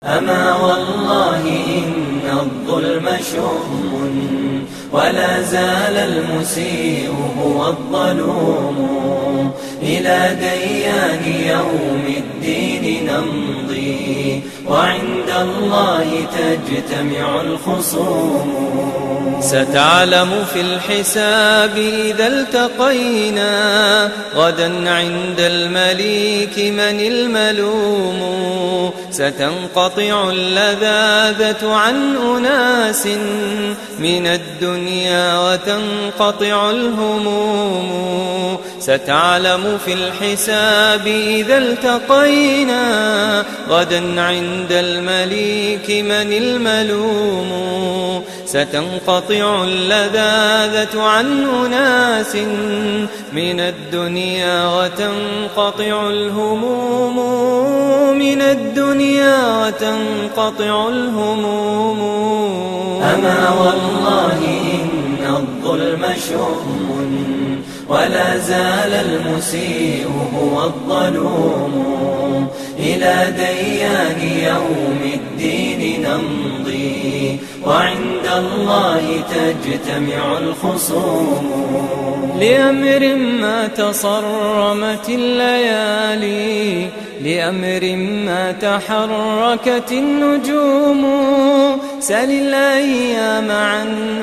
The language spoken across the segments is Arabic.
أما والله إن الظلم شؤم، ولا زال المسيء هو الظلوم. إلى ديان يوم الدين نمضي، وعند الله تجتمع الخصوم. ستعلم في الحساب إذا التقينا غدا عند المليك من الملوم. ستنقطع اللذاذة عن أناس من الدنيا وتنقطع الهموم. ستعلم في الحساب إذا التقينا غدا عند المليك من الملوم. ستنقطع اللذاذة عن أناس من الدنيا وتنقطع الهموم. من الدنيا وتنقطع الهموم. أما والله إن الظلم شؤم، ولا زال المسيء هو الظلوم. إلى ديان يوم الدين نمضي، وعند الله تجتمع الخصوم. لأمر ما تصرمت الليالي، لأمر ما تحركت النجوم. سل الأيام عن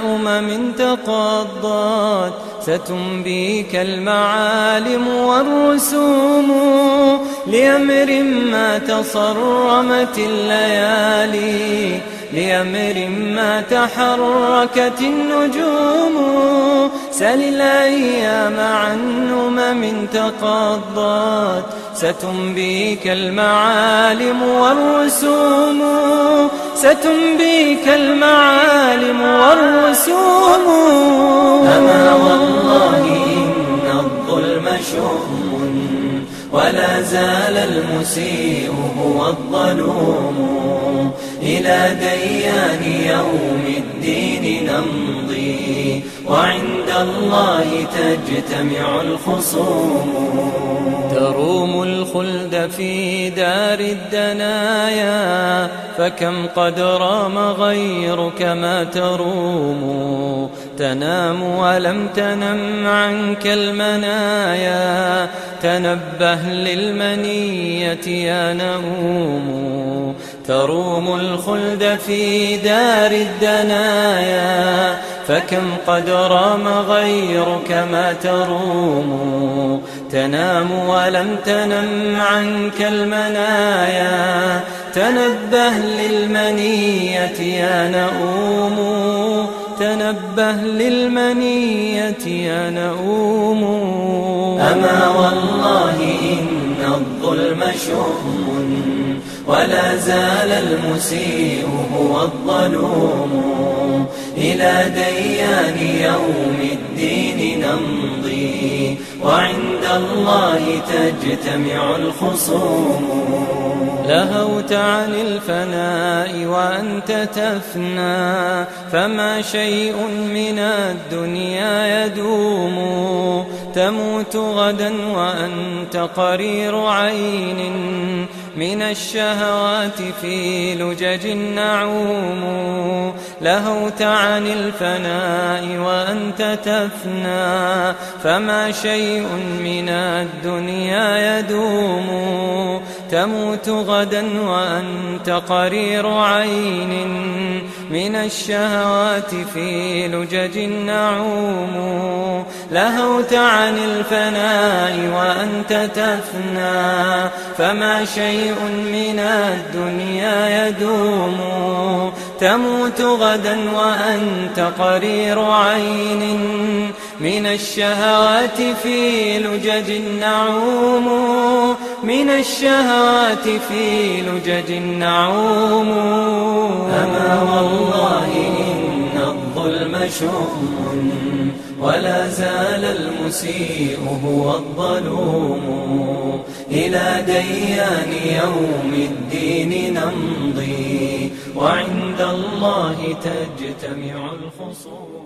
تقضت، ستنبيك المعالم والرسوم. لأمر ما تصرمت الليالي، لأمر ما تحركت النجوم. سل الأيام عن تقضت، ستنبيك المعالم والرسوم. ستنبيك المعالم والرسوم. أما والله إن الظلم شؤم، ولا زال المسيء هو الظلوم. إلى ديان يوم الدين نمضي، وعند الله تجتمع الخصوم. تروم الخلد في دار الدنايا، فكم قد رام غيرك ما تروم. تنام ولم تنم عنك المنايا، تنبه للمنية يا نؤوم. تروم الخلد في دار الدنايا، فكم قد رام غيرك ما تروم. تنام ولم تنم عنك المنايا، تنبه للمنية يا نؤوم. تنبه للمنية يا نؤوم. أما والله إن الظلم شؤم، ولا زال المسيء هو الظلوم. إلى ديان يوم الدين نمضي، وعند الله تجتمع الخصوم. لهوت عن الفناء وأنت تفنى، فما شيء من الدنيا يدوم. تموت غدا وأنت قرير عين، من الشهوات في لجج النعوم. لهوت عن الفناء وأنت تفنى، فما شيء من الدنيا يدوم. تموت غدا وأنت قرير عين، من الشهوات في لجج النعوم. لهوت عن الفناء وأنت تفنى، فما شيء من الدنيا يدوم. تموت غدا وأنت قرير عين، من الشهوات في لجج النعوم. من الشهوات في لجج النعوم. أما والله إن الظلم شؤم، ولا زال المسيء هو الظلوم. إلى ديان يوم الدين نمضي، وعند الله تجتمع الخصوم.